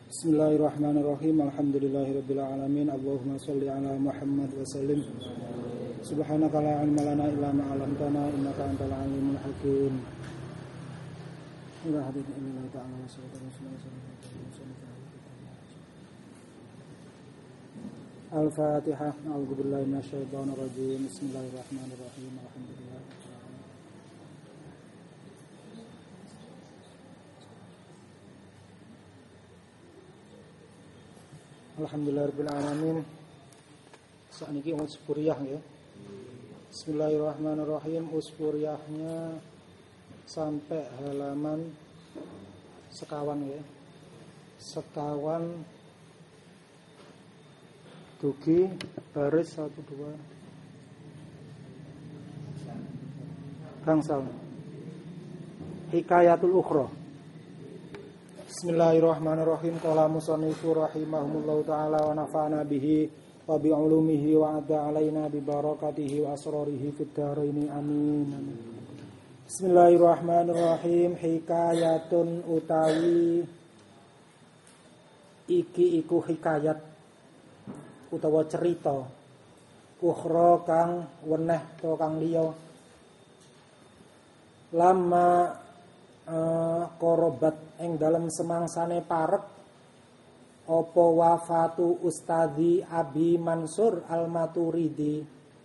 Bismillahirrahmanirrahim. Alhamdulillahirabbil alamin. Allahumma shalli ala Muhammad wa sallim. Subhanaka la ilma lana illa ma 'allamtana innaka antal alimul hakim. La ilaha illallah ta'ala wa Al-Fatihah. A'udzu billahi minasyaitonir rajim. Bismillahirrahmanirrahim. Alhamdulillah. Alhamdulillahirabbil alamin. Sakniki usfuriyah ya. Bismillahirrahmanirrahim. Usfuriyahnya sampai halaman sekawan ya. Sekawan dugi baris 1 2 gangsal. Hikayatul ukhra. Bismillahirrahmanirrahim. Qala musannifu rahimahumullahu ta'ala wa nafa'ana bihi wa bi ulumihi wa adda alaina bi barakatihi wa asrarihi fid dharain amin. Bismillahirrahmanirrahim. Hikayatun utawi iki iku hikayat utawa cerita ukhra kang weneh to kang liya lama korobat ing dalam semangsane parek apa wafatu Ustadzi Abi Mansur Al-Maturidi,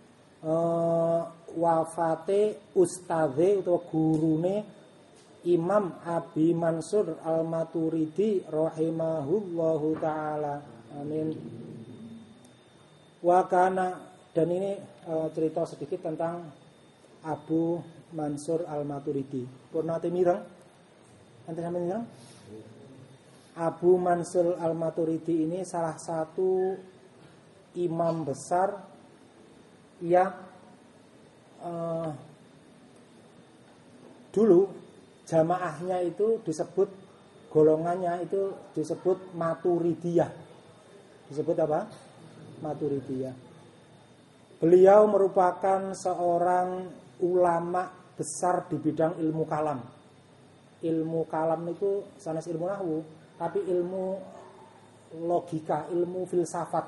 wafate ustadze utawa gurune Imam Abi Mansur Al-Maturidi rahimahullahu taala. Amin. Wakana, dan ini cerita sedikit tentang Abu Mansur Al-Maturidi. Purnate mireng? Enten sampeyan mireng? Abu Mansur Al-Maturidi ini salah satu imam besar yang dulu jamaahnya itu disebut, golongannya itu disebut Maturidiyah. Disebut apa? Maturidiyah. Beliau merupakan seorang ulama besar di bidang ilmu kalam. Ilmu kalam itu sanes ilmu nahwu, tapi ilmu logika, ilmu filsafat.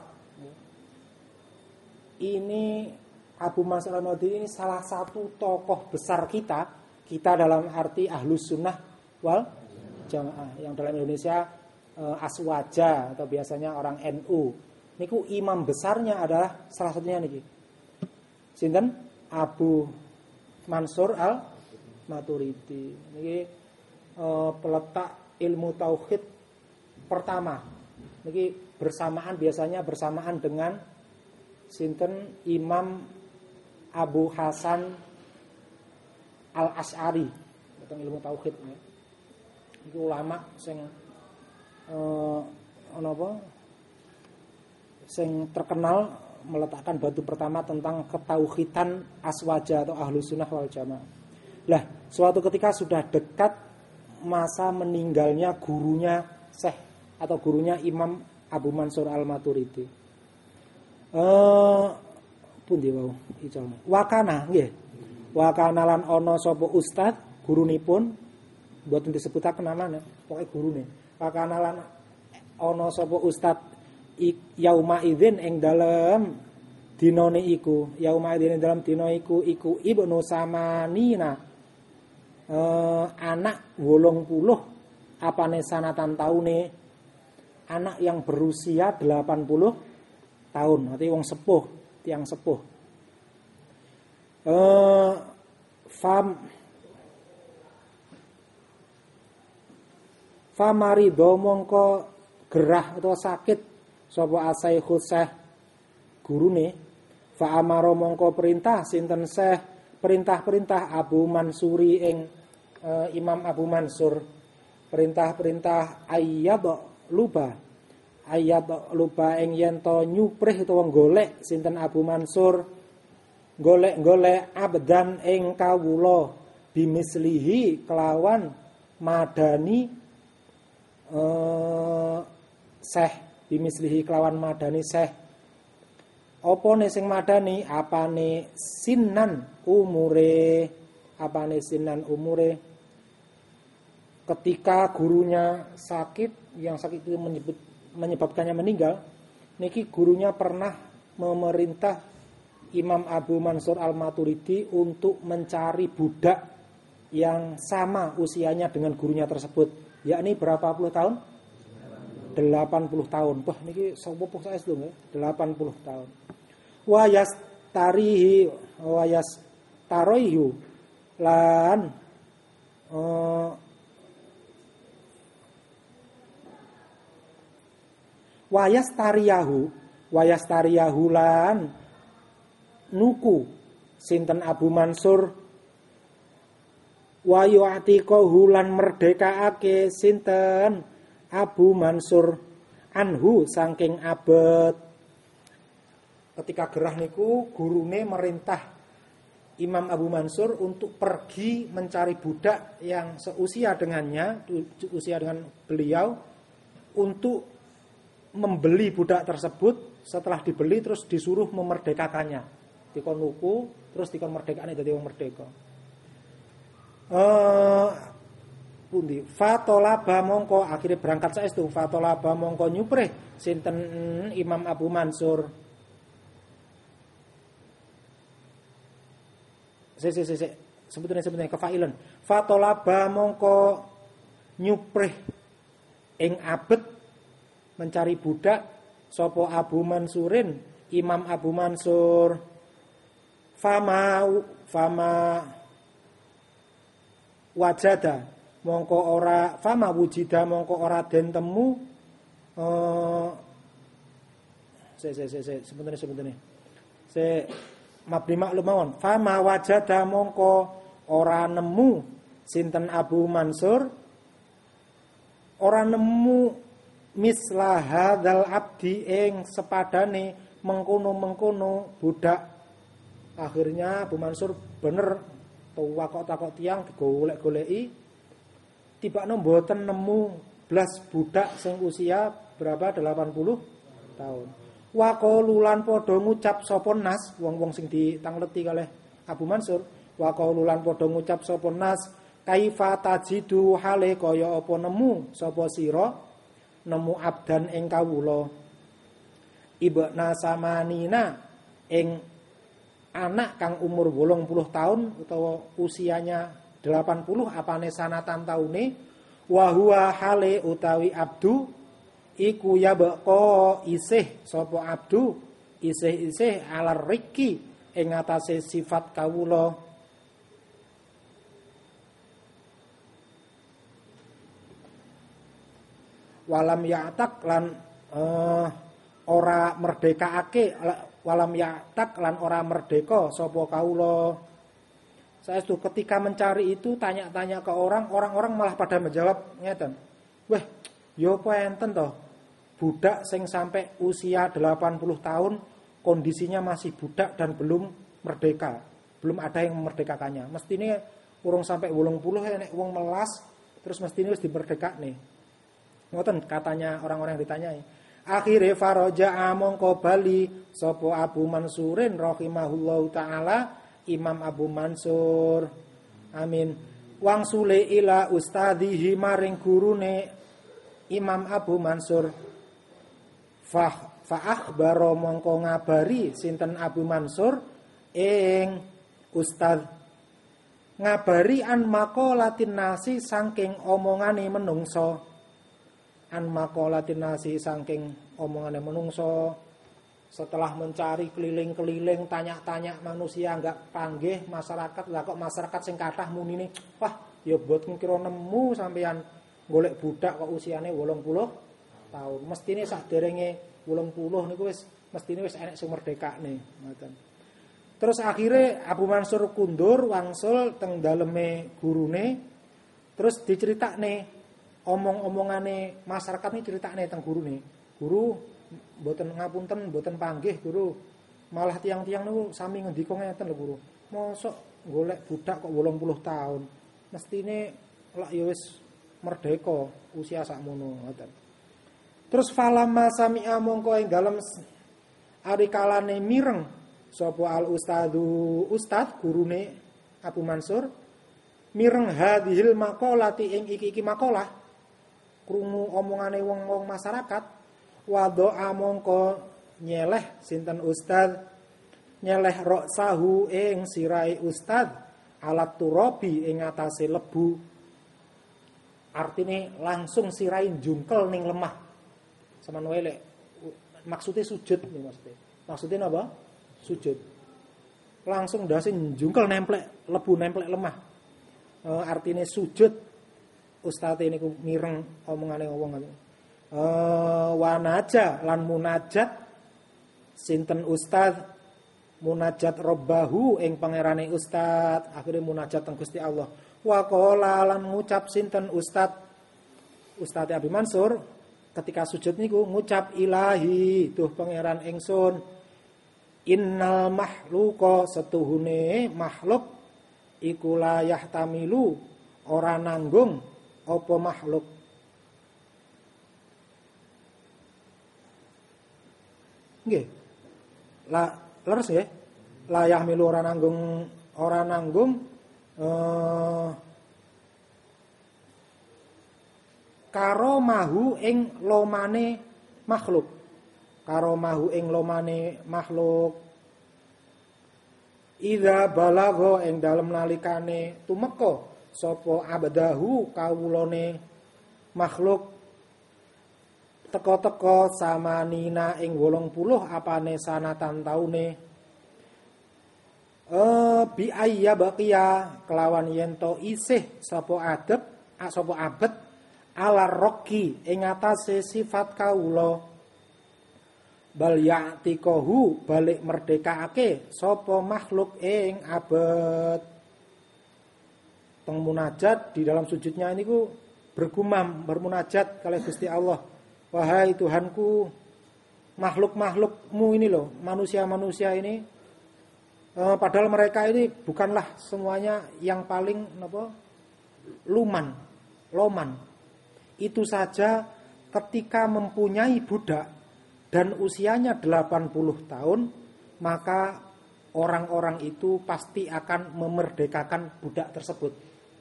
Ini Abu Mansur Al-Maturidi ini salah satu tokoh besar kita dalam arti ahlus sunnah wal jamaah, yang dalam Indonesia aswaja atau biasanya orang NU. Niku imam besarnya adalah salah satunya niki. Sinten? Abu Mansur Al-Maturidi. Niki peletak ilmu tauhid pertama. Niki biasanya bersamaan dengan sinten Imam Abu Hasan Al-Asy'ari tentang ilmu tauhid. Niki ulama sing sing terkenal meletakkan batu pertama tentang ketauhidan aswaja atau ahlus sunnah wal jamaah. Lah, suatu ketika sudah dekat masa meninggalnya gurunya Syekh atau gurunya Imam Abu Mansur Al-Maturidi. Pundi wau ical. Wakana nggih. Wakana lan ana sapa ustad gurunipun mboten disebutaken namane, pokoke gurune. Wakana lan ana sapa ustad yauma idzin ing dalem dinane iku, yauma idzin ing dalem dina iku Ibnu Samanina, anak 80 apane sanatan taune, anak yang berusia 80 tahun, arti wong sepuh, tiang sepuh. Famarido mongko gerah atau sakit sapa asaikhus Syekh gurune, fa amara mongko perintah sinten Syekh perintah Abu Mansuri ing Imam Abu Mansur, perintah ayyad luba ing yen to nyuprih utawa golek sinten Abu Mansur golek abdan ing kawula bimislihi kelawan madani Syekh, bimislihi kelawan madani Syekh. Opone sing madani apane sinan umure, apane sinan umure. Sinan umure ketika gurunya sakit, yang sakit itu menyebabkannya meninggal, niki gurunya pernah memerintah Imam Abu Mansur Al-Maturidi untuk mencari budak yang sama usianya dengan gurunya tersebut, yakni berapa puluh tahun? 80 tahun. Wah niki sopo saya itu nggih, 80 tahun. Wayas taroihu lan wayas tariyahu lan nuku sinten Abu Mansur wa yu'tiqahu lan merdekaake sinten Abu Mansur anhu saking abet. Ketika gerah niku gurune merintah Imam Abu Mansur untuk pergi mencari budak yang seusia dengannya, usia dengan beliau, untuk membeli budak tersebut. Setelah dibeli terus disuruh memerdekakannya. Dikon nuku terus dikon merdekane dadi wong merdeka. Pundi fatolaba mongko akhirnya berangkat saestu fatolaba mongko nyuprih sinten Imam Abu Mansur. Sebetulnya kefailan. Fatolaba mongko nyuprih ing abet mencari budak sapa Abu Mansurin Imam Abu Mansur. Fama wajada mongko ora fama wujida mongko ora den temu sebenarnya mabni maklum mawon. Fama wajada mongko ora nemu sinten Abu Mansur, ora nemu mislah hadzal abdi ing sepadane mengkono-mengkono budak. Akhirnya Abu Mansur bener takok tiang digolek-goleki tibakno mboten nemu blas budak sing usia berapa 80 tahun. Wa qaululan padha ngucap sapa nas wong-wong sing ditangleti kalih Abu Mansur, wa qaululan padha ngucap sapa nas kaifa tajidu hale kaya apa nemu sapa sira nemu abdan ing kawula ibna samanina ing anak kang umur 80 tahun utawa usianya 80 apane sanatan taune wa huwa hale utawi abdu iku ya beko isih sapa abdu isih alar riki ing atase sifat kawula. Walam ya'tak lan ora merdekaake walam ya'tak lan ora merdeka sapa kawula. Saestu ketika mencari itu tanya-tanya ke orang-orang malah pada menjawab ngeten. Weh, yo apa enten to? Budak sing sampai usia 80 tahun kondisinya masih budak dan belum merdeka. Belum ada yang memerdekakannya. Mestine urung sampai 80 nek wong melas terus mestine wis dimerdekakne. Ngoten katanya orang-orang yang ditanyai. Akhire faraja mongko bali sapa Abu Mansurin rahimahullahu taala Imam Abu Mansur. Amin. Wangsule ila ustadihi maring gurune Imam Abu Mansur. Fa akhbaro mongko ngabari sinten Abu Mansur ing ustad ngabari an maqalatin nasi saking omongane menungso. An maqalatin nasi saking omongane menungso. Setelah mencari keliling-keliling tanya-tanya manusia enggak panggih masyarakat, lah kok masyarakat sing kathah munine wah ya boten kira nemu sampean golek budak kok usiane 80 tahun. Mestine sakderenge 80 niku wis mestine wis enek sing merdekane, ngoten. Terus akhirnya Abu Mansur kundur wangsul teng daleme gurune. Terus diceritakne omong-omongane masyarakat ini critakne teng gurune. Guru mboten ngapunten, mboten panggih guru. Malah tiang-tiang niku sami ngendika ngeten lho guru. Mosok golek budak kok 80 tahun. Mestine lak ya wis merdeka usia sakmono ngoten. Terus falamma sami'a mongko ing dalem ari kalane mireng sapa al ustad gurune Abu Mansur mireng hadhil maqalati ing iki maqalah krungu omongane wong-wong masyarakat wadoa mongko nyeleh sinten ustad nyeleh roksahu ing sirai ustad alat turabi ing atase lebu artine langsung sirai jungkel ning lemah sampean wae lek maksudnya sujud nih maksudnya apa sujud langsung ndase jungkel nemplek lebu nemplek lemah artine sujud ustad niku mireng omongane wong wanaja lan munajat sinten ustad munajat robbahu ing pangerane ustad akhire munajat teng Gusti Allah wa qala lan ngucap sinten ustad Abi Mansur ketika sujud niku ngucap ilahi tuh pangeran ingsun innal mahluqa setuhune makhluk iku la yahtamilu ora nanggung apa makhluk nggih leres nggih layah milu ora nanggung karo mahu ing lomane makhluk idza balagha ing dalem nalikane tumeka sapa abdahu kawulane makhluk teka-teka samanina ing 80 apane sanatan taune bi ayya baqiya kelawan yen to isih sapa abet ala roki ing atase sifat kawula bal ya'tikahu balik merdekaake sapa makhluk ing abet teng munajat di dalam sujudnya niku bergumam bermunajat kalih Gusti Allah wahai Tuhanku makhluk-makhlukmu ini loh manusia-manusia ini padahal mereka ini bukanlah semuanya yang paling loman itu saja ketika mempunyai budak dan usianya 80 tahun maka orang-orang itu pasti akan memerdekakan budak tersebut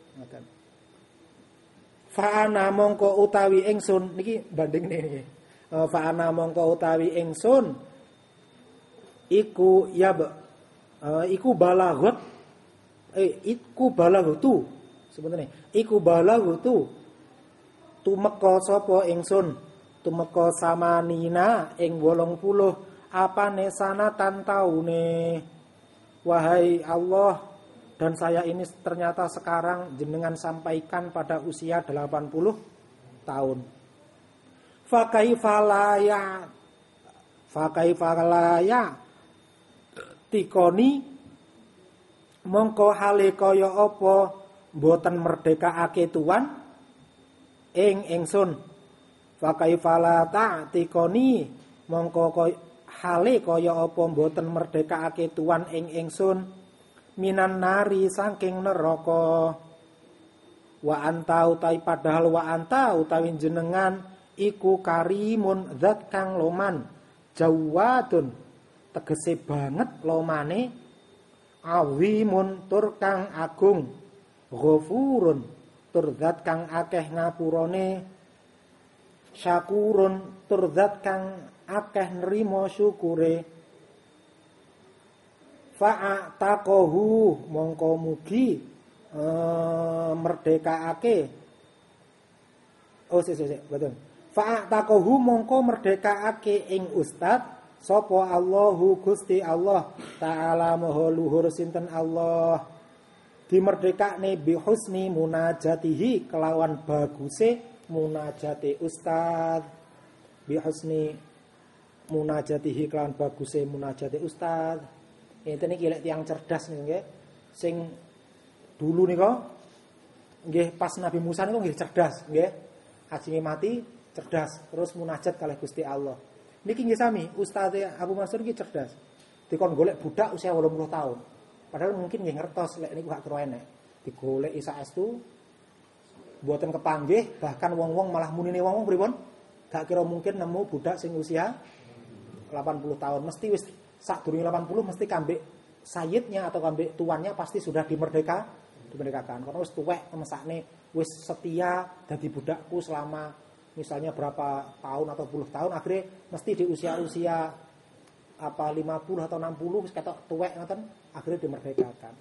fa'ana mongko utawi ingsun niki banding niki fa'ana mongko utawi ingsun iku balaghtu sebenarnya iku balaghtu tumeka sapa ingsun tumeka samanina ing 80 apane sanatan taune wahai Allah dan saya ini ternyata sekarang jenengan sampaikan pada usia 80 tahun. Fakaifalaya tikoni mongko hale kaya apa mboten merdekaake tuan ing ingsun. Fakaifala tikoni mongko hale kaya apa mboten merdekaake tuan ing ingsun. Minan nari saking neraka wa anta utawi padahal wa anta utawi jenengan iku karimun zat kang loman jawadun tegese banget lomane azimun tur kang agung ghafurun tur zat kang akeh ngapurane syakurun tur zat kang akeh nrimo syukure fa'ataqahu mongko mugi merdekaake betul fa'ataqahu mongko merdekaake ing ustad sapa Allahu Gusti Allah taala maha luhur sinten Allah dimerdekakne bi husni munajatihi kelawan baguse munajate ustad bi husni munajatihi kelawan baguse munajate ustad. Ini niki lek tiyang cerdas nggih. Sing dulu nika nggih pas Nabi Musa niku nggih cerdas nggih. Ajenge mati cerdas terus munajat kalih Gusti Allah. Niki nggih sami Ustaz Abu Mansur niki cerdas. Dikon golek budak usia 80 tahun. Padahal mungkin nggih ngertos lek niku gak karo enek. Digoleki saestu mboten kepanggih bahkan wong-wong malah munine wong-wong pripun? Gak kira mungkin nemu budak sing usia 80 tahun mesti wis sak durunge 80 mesti kambek sayyidnya atau kambek tuannya pasti sudah dimerdekakan. Karena wis tuwek mesakne wis setia dadi budakku selama misalnya berapa tahun atau puluh tahun, akhirnya mesti di usia-usia 50 atau 60 wis ketok tuwek ngoten, akhirnya dimerdekakan.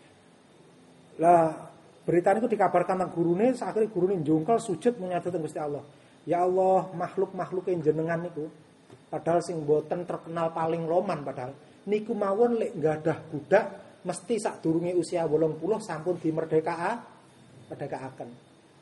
Lah berita itu dikabarkan tentang gurune, akhirnya gurune njungkel sujud menyadari Gusti Allah. Ya Allah, makhluk-makhluk yang jenengan niku padahal sing boten terkenal paling loman, padahal niku mawon lek nggadah budak mesti sadurunge usia 80 sampun merdekaaken.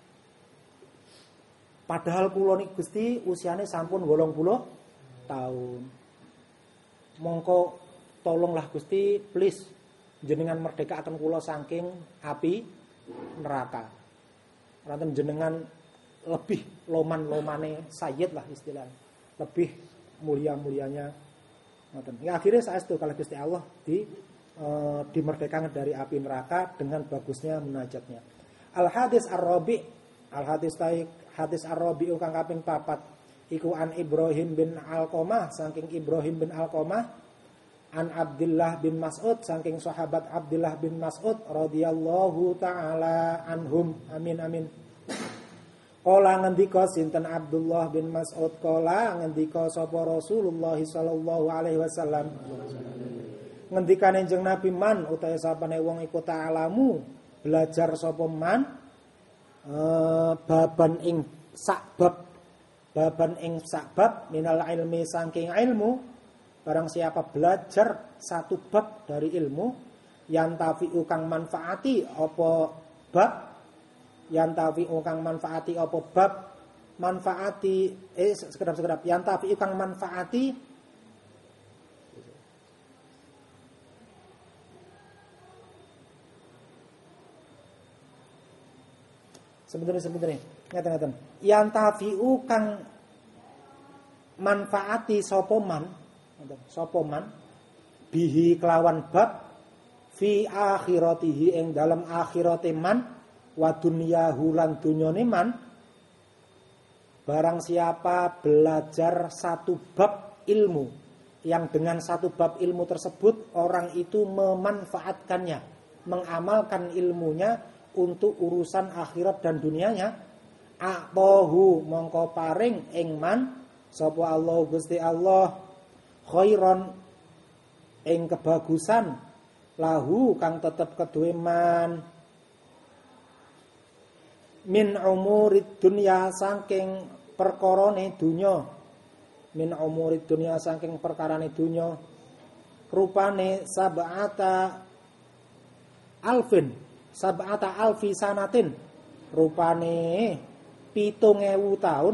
Padahal kula niku Gusti usiane sampun 80 tahun. Mongko tolonglah Gusti, please jenengan merdekaaken kula saking api neraka. Ranten jenengan lebih loman-lomane sayyid lah istilahnya. Lebih mulia-mulianya ngoten. Ya akhirnya saestu kalau Gusti Allah dimerdekakan dari api neraka dengan bagusnya munajatnya. Al-hadis ar-rabi, hadis ar-rabi kang kaping 4 iku an Ibrahim bin Alqamah saking Ibrahim bin Alqamah an Abdullah bin Mas'ud saking sahabat Abdullah bin Mas'ud radhiyallahu taala anhum, amin amin. Kala ngendika sinten Abdullah bin Mas'ud, kala ngendika sapa Rasulullah sallallahu alaihi wasallam, ngendikane jeneng Nabi, man utahe sapane wong iku ta'alamu belajar sapa man baban ing sakbab minal ilmi saking ilmu. Barang siapa belajar satu bab dari ilmu, yantafi'u kang manfaati apa bab, yantafi'u kang manfaati apa bab, manfaati sekedap yantafi'u kang manfaati sebentar ngeten yantafi'u kang manfaati sapa man bihi kelawan bab fi akhiratihi ing dalam akhirate man wa dunyahu lan dunyane man. Barang siapa belajar satu bab ilmu, yang dengan satu bab ilmu tersebut orang itu memanfaatkannya, mengamalkan ilmunya untuk urusan akhirat dan dunianya, aqahu mongko paring ing man sapa Allah Gusti Allah khairon ing kebagusan lahu kang tetep keduwe man min umurid dunya saking perkarane dunya, min umurid dunya saking perkarane dunya, rupane sab'ata alfi sanatin, rupane 7.000 tahun,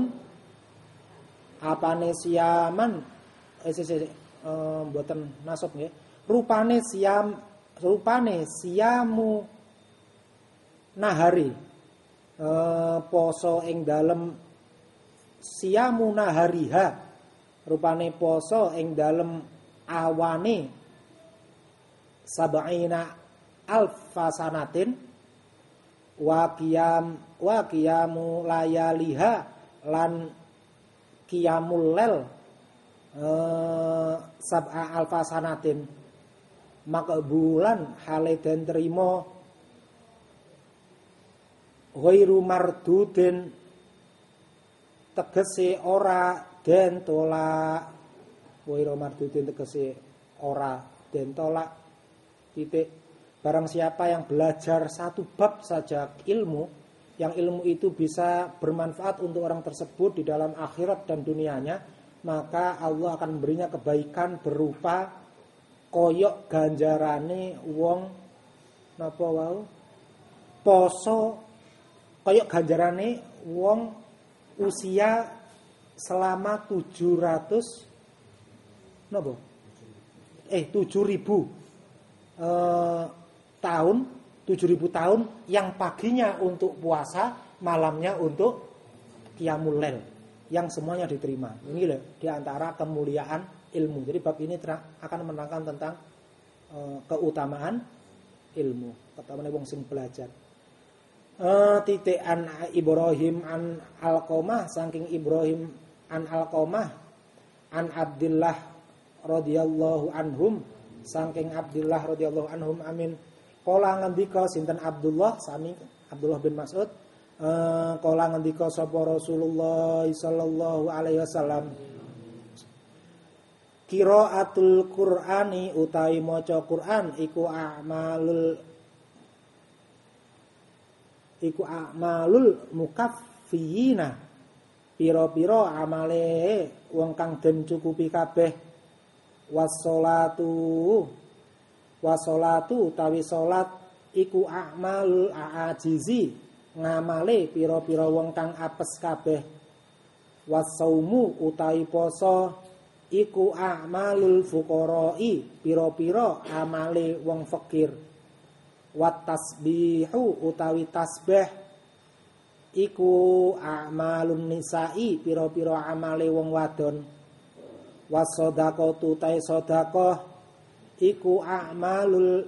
apane siaman mboten nasab nggih. Rupane siamu nahari, poso ing dalem siamu nahariha, rupane poso ing dalem awane sab'ina alfasanatin wa qiyamu layaliha lan qiyamul lail sab'a alfasanatin makbulan hale den trima ghairu mardudin tegese ora den tolak, ghairu mardudin tegese ora den tolak titik. Barang siapa yang belajar satu bab saja ilmu, yang ilmu itu bisa bermanfaat untuk orang tersebut di dalam akhirat dan dunianya, maka Allah akan memberinya kebaikan berupa koyok ganjarane wong napa wau poso, koyok ganjarane wong usia selama 700 napa 7.000 tahun, 7.000 tahun yang paginya untuk puasa, malamnya untuk qiyamul lail, yang semuanya diterima. Ini loh di antara kemuliaan ilmu. Jadi bab ini akan menerangkan tentang keutamaan ilmu. Keutamaan wong sing belajar. Titik an Ibrahim an Alqamah, saking Ibrahim an Alqamah an Abdullah radhiyallahu anhum, saking Abdullah radhiyallahu anhum, amin. Kala ngendika sinten Abdullah sami Abdullah bin Mas'ud kala ngendika sapa Rasulullah sallallahu alaihi wasallam qiraatul Qur'ani utawi maca Qur'an iku a'malul mukaffiyina pira-pira amale wong kang den cukupi kabeh wasolatu utawi salat iku a'malul aajizi ngamale pira-pira wong kang apes kabeh wasaumu utawi poso iku a'malul fuqara'i pira-pira amale wong fakir wat tasbihu utawi tasbih iku a'malun nisa'i pira-pira amale wong wadon wasodaqatu ta sedekah iku a'malul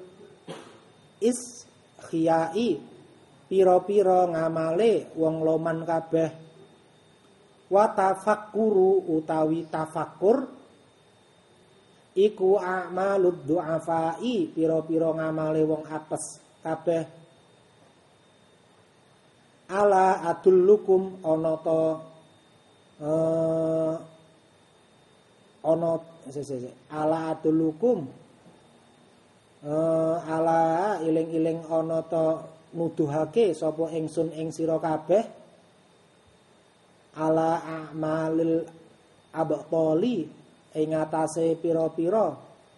iskhiyai pira-pira ngamale wong loman kabeh wa tafakkuru utawi tafakkur iku a'malud du'afai pira-pira ngamale wong apes kabeh ala adullukum ana ala adullukum ala iling-iling ana ta nuduhake sapa ingsun ing sira kabeh ala a'malil abtali ing atase pira-pira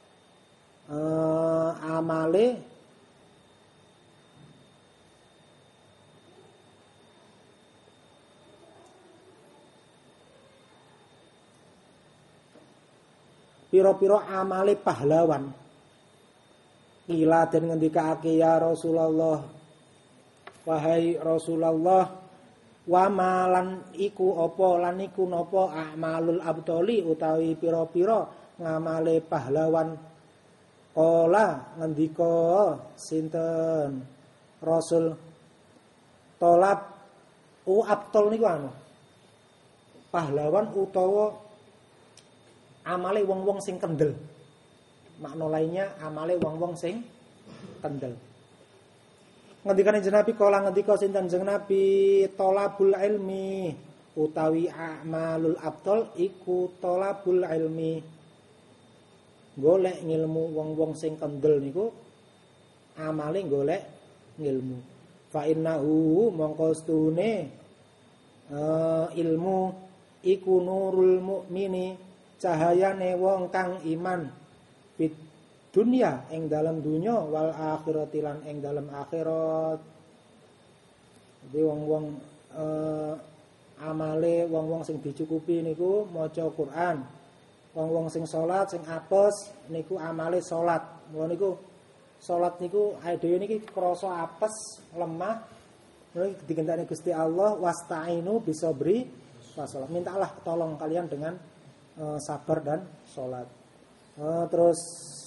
amale pira-pira amale pahlawan ila den ngendikake ya Rasulullah wahai Rasulullah wa malan iku apa lan iku napa a'malul abtali utawi pira-pira ngamale pahlawan kala ngendika sinten Rasul tolab abtol niku anu pahlawan utawa amale wong-wong sing kendel makna lainnya amale wong-wong sing kendel ngendikane Nabi kala ngendika sinten Kanjeng Nabi tolabul ilmi utawi a'malul abtal iku tolabul ilmi golek ngilmu wong-wong sing kendel niku amale golek ngilmu fa innahu mongko stune ilmu iku nurul mukmini cahayane wong kang iman fit dunia ing dalam dunya wal akhirati lan ing dalam akhirat. Jadi wong-wong amale wong-wong sing dicukupi niku maca Quran. Wong-wong sing salat sing apes niku amale salat. Mula niku salat niku ae dhewe niki krasa apes, lemah. Niku digenteni Gusti Allah wasta'inu bisabri wasalat. Mintalah tolong kalian dengan sabar dan salat. Terus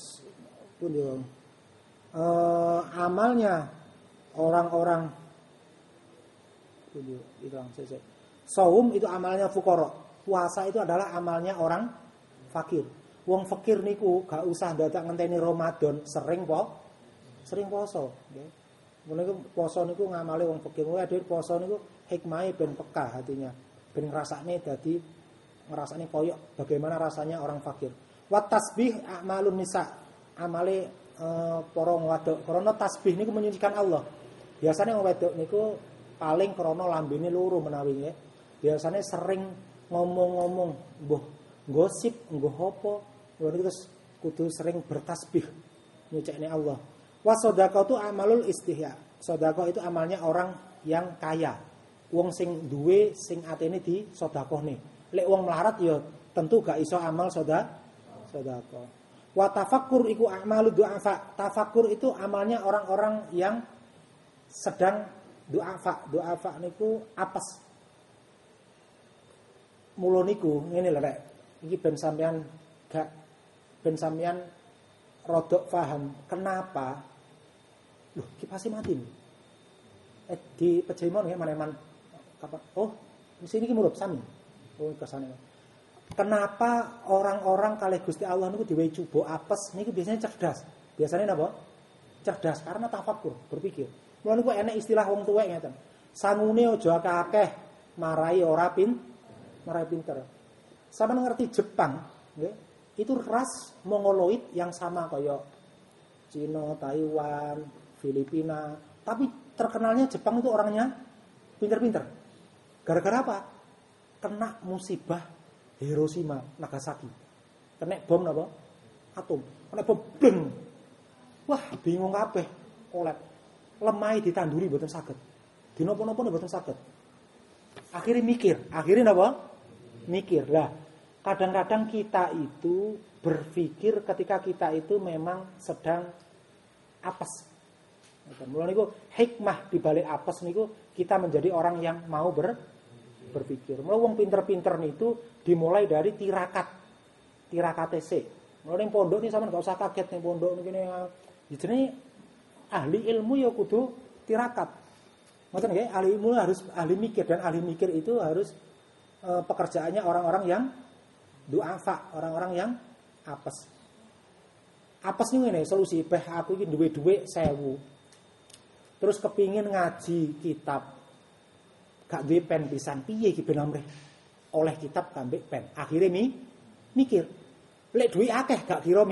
amalnya orang-orang saum itu amalnya fuqara. Puasa itu adalah amalnya orang fakir. Wong fakir niku gak usah dadak ngenteni Ramadan, sering poso, nggih. Niku poso niku ngamale wong fakir. Dhewe poso niku hikmahe ben peka hatinya. Ben ngrasakne dadi ngrasakne koyo bagaimana rasanya orang fakir. Wat tasbih a'malun nisa. Amale para wadok krana tasbih niku menyucikan Allah. Biasane wong wedok niku paling krana lambene loro menawi nggih. Biasane sering ngomong-ngomong, mbuh gosip, mbuh apa, terus kudu sering bertasbih nyucikne Allah. Wa shadaqatu amalul istihya. Sedekah itu amalnya orang yang kaya. Wong sing duwe sing atene di sedekahne. Lek wong melarat ya tentu gak iso amal sedekah. Wa tafakkur iku a'malu du'afa. Tafakkur itu amalnya orang-orang yang sedang du'afa. Du'afa niku apes. Mula niku ngene lho rek. Iki ben sampean rodok paham kenapa loh kipase mati. Di pejemon nggih maneman kapan? Oh, mesti niki murup sami. Oh, kesane. Kenapa orang-orang kalih Gusti Allah niku diwehi cubo apes niku biasanya cerdas. Biasanya napa? cerdas karena tafakur, berpikir. Mulane niku enek istilah wong tuwek ngeten. Sangune aja akeh marai marai pinter. Sampeyan ngerti Jepang, nggih? Itu ras Mongoloid yang sama kaya Cina, Taiwan, Filipina, tapi terkenalnya Jepang itu orangnya pinter-pinter. Gara-gara apa? Kena musibah Hiroshima, Nagasaki. Kena bom apa? Atom. Kena bom bleng. Wah, bingung kabeh. Kolep. Lemai ditanduri mboten saged. Dinapa-napa mboten saged. Akhirnya mikir. Akhirnya napa? Mikir. Lah, kadang-kadang kita itu berpikir ketika kita itu memang sedang apes. Mulane niku hikmah di balik apes niku kita menjadi orang yang mau berpikir. Mulane wong pinter-pinter niku dimulai dari tirakate sik. Mulane ning pondok iki sampean gak usah kaget ning pondok niki jenenge ahli ilmu ya kudu tirakat. Ngoten nggih, ahli ilmu harus ahli mikir dan ahli mikir itu harus pekerjaannya orang-orang yang du'afa, orang-orang yang apes. Apes niku ngene, solusi beh aku iki duwe dhuwit 1000. Terus kepingin ngaji kitab. Gak duwe pen pisan, piye iki ben amrih oleh kitab kambek pen. Akhire mikir. Lek duwe akeh gak kira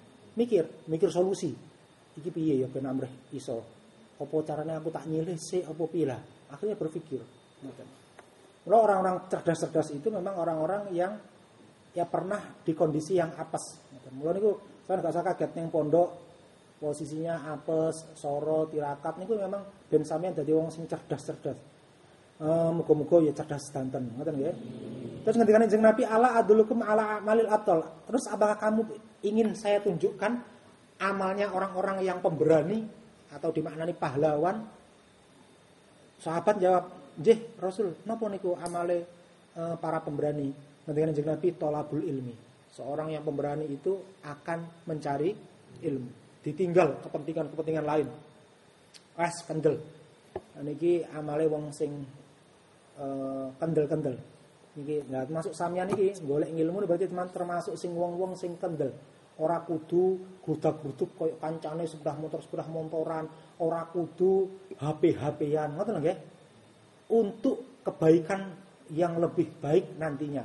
mikir solusi. Iki piye ya ben amrih iso. Apa carane aku tak nyilih sik apa piye lah. Akhirnya berpikir. Ngoten. Orang-orang cerdas-cerdas itu memang orang-orang yang ya pernah di kondisi yang apes. Mulane niku saya gak usah kaget ning pondok posisinya apes, soro, tirakat niku memang ben sampeyan dadi wong sing cerdas-cerdas. Muga-muga ya cerdas sedanten, ngoten nggih. Terus ngendikane Kanjeng Nabi ala adulukum ala amalil atol. Terus apakah kamu ingin saya tunjukkan amalnya orang-orang yang pemberani atau dimaknani pahlawan? Sahabat jawab, "Nggih, Rasul, napa niku amale para pemberani?" Ngendikane Kanjeng Nabi thalabul ilmi. Seorang yang pemberani itu akan mencari ilmu, ditinggal kepentingan-kepentingan lain. Wes kendel. Niki amale wong sing kendel-kendel. Niki enggak masuk sampeyan niki golek ilmu berarti termasuk sing wong-wong sing kendel. Ora kudu grudak-gruduk koyo kancane sepeda motoran, ora kudu HP-HPan, ngoten nggih. Untuk kebaikan yang lebih baik nantinya.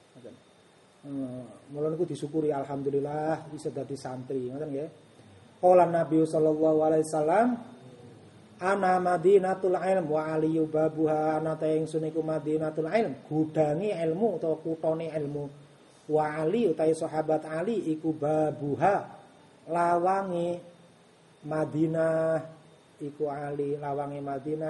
Mulane niku disyukuri alhamdulillah bisa dadi santri, ngoten nggih. Qala Nabi sallallahu alaihi wasallam ana madinatul ilm wa aliyu babuha ana ta ingsun iku madinatul ilm gudangi ilmu utawa kutane ilmu wa ali utahe sahabat Ali iku babuha lawange Madinah iku Ali lawange Madinah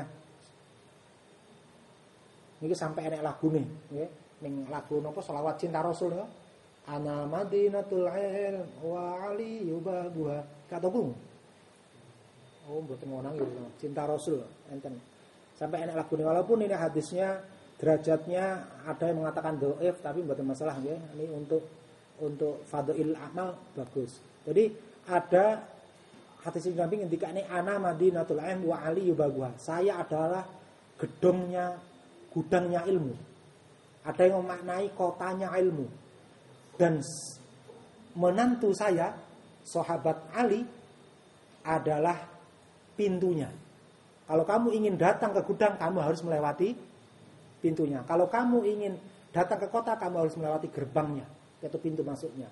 niki sampai enek lagune nggih ning lagu napa selawat cinta Rasul ya ana madinatul ilm wa aliyu babuha kataku. Oh, mboten ngono ya. Cinta Rasul enten. Sampai enak lagu ini walaupun ini hadisnya derajatnya ada yang mengatakan dhaif tapi mboten masalah nggih. Ini untuk fadhil amal bagus. Jadi ada hadis Nabi ngendikane ana madinatul ilm wa ali yubaguha. Saya adalah gudangnya ilmu. Ada yang memaknai kotanya ilmu. Dan menantu saya sahabat Ali adalah pintunya. Kalau kamu ingin datang ke gudang, kamu harus melewati pintunya. Kalau kamu ingin datang ke kota, kamu harus melewati gerbangnya, yaitu pintu masuknya.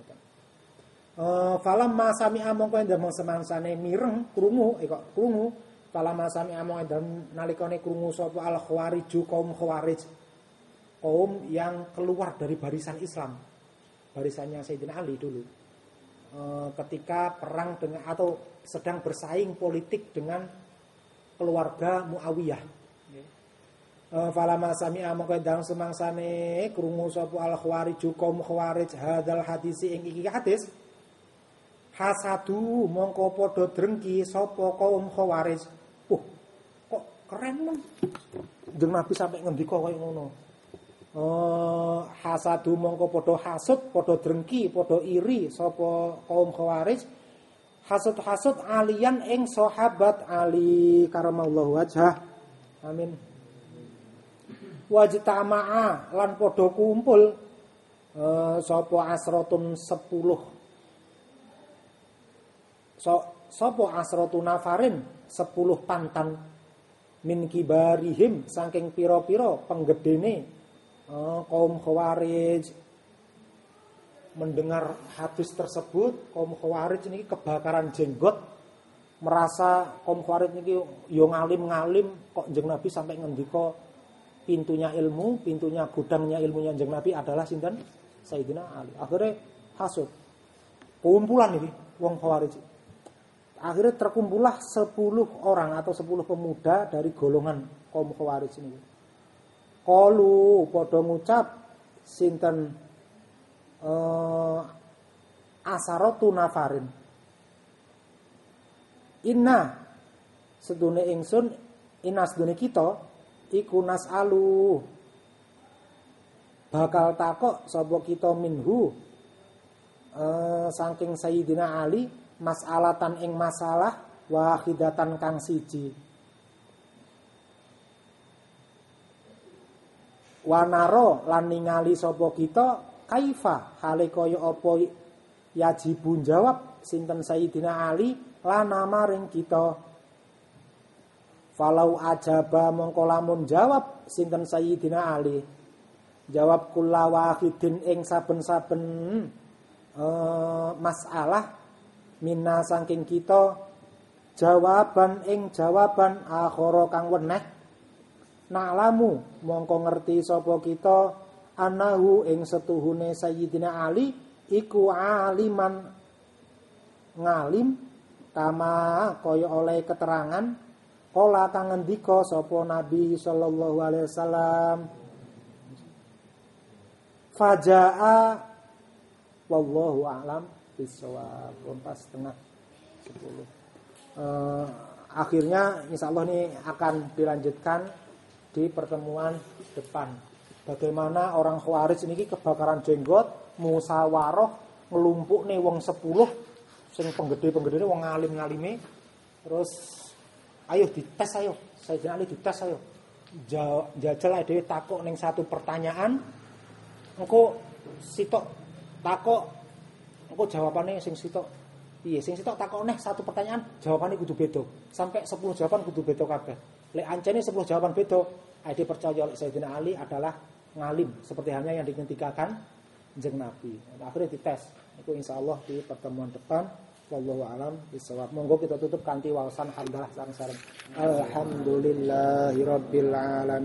Falamma sami'a mongko ndang semangsane mireng krungu krungu falamma sami'a mongko ndang nalikane krungu sapa al khawariju kaum khawarij, kaum yang keluar dari barisan Islam, barisannya Sayyidina Ali dulu. Ketika perang dengan atau sedang bersaing politik dengan keluarga Muawiyah. Falamma sami'a mongko ndang semangsane krungu sapa al khawariju kaum khawarij hadzal hadisi ing iki hadis hasadu mongko padha drengki sapa kaum khawarij. Kok keren men. Jeneng Nabi sampai ngendika kaya ngono. Hasadu mongko padha hasud, padha drengki, padha iri sapa kaum khawarij. Hasud alian ing sahabat Ali karamallahu wajhah. Amin. Wajtama'a lan padha kumpul sapa asratun 10 sapa asratu nafarin 10 pantan min kibarihim saking pira-pira penggedene kaum Khawarij. Mendengar hadis tersebut, kaum Khawarij niki kebakaran jenggot, merasa kaum Khawarij niki yo ngalim-ngalim kok Kanjeng Nabi sampai ngendika pintunya ilmu, pintunya gudangnya ilmunya Kanjeng Nabi adalah sinten? Sayyidina Ali. Akhirnya hasud. Kumpulan iki wong Khawarij. Akhirnya terkumpullah 10 orang atau 10 pemuda dari golongan kaum Khawarij ini. Qalu padha ngucap sinten asaratu nafarin. Inna sedune ingsun, inna sedune kita iku nasalu bakal takok sapa kita minhu saking Sayyidina Ali mas'alatan ing masalah wahidatan kang siji. Wanaro lan ningali sapa kita kaifa hale kaya apa yajibun jawab sinten Sayyidina Ali lana maring kita. Falau ajaba mongko lamun jawab sinten Sayyidina Ali jawab kula wahidin ing saben-saben masalah minna saking kita jawaban ing jawaban akhara kang weneh na'lamu mongko ngerti sapa kita anahu ing setuhune Sayyidina Ali iku aliman ngalim kama kaya oleh keterangan kala kang ngendika sapa Nabi sallallahu alaihi wasallam fajaa wallahu a'lam bisawab. 4:30. Akhirnya insyaallah ini akan dilanjutkan di pertemuan depan. Bagaimana orang Khawarij ini kebakaran jenggot, musyawarah, ngelumpukne wong 10 sing penggede-penggedene wong ngalim-ngalime. Terus ayo dites ayo. Sayyidina Ali dites ayo. Jajal dhewe takok ning satu pertanyaan. Engko sitok takok engko jawabane sing sitok piye? Sing sitok takok neh satu pertanyaan, jawabane kudu beda. Sampai 10 jawaban kudu beda kabeh. Lek ancene 10 jawaban beda, ade percaya Sayyidina Ali adalah ngalim seperti halnya yang dikendikakan Kanjeng Nabi. Akhirnya dites. Itu insyaallah di pertemuan depan. Wallahu a'lam bishawab. Monggo kita tutup kanthi waosan hamdalah sareng-sareng. Alhamdulillahirabbil alamin.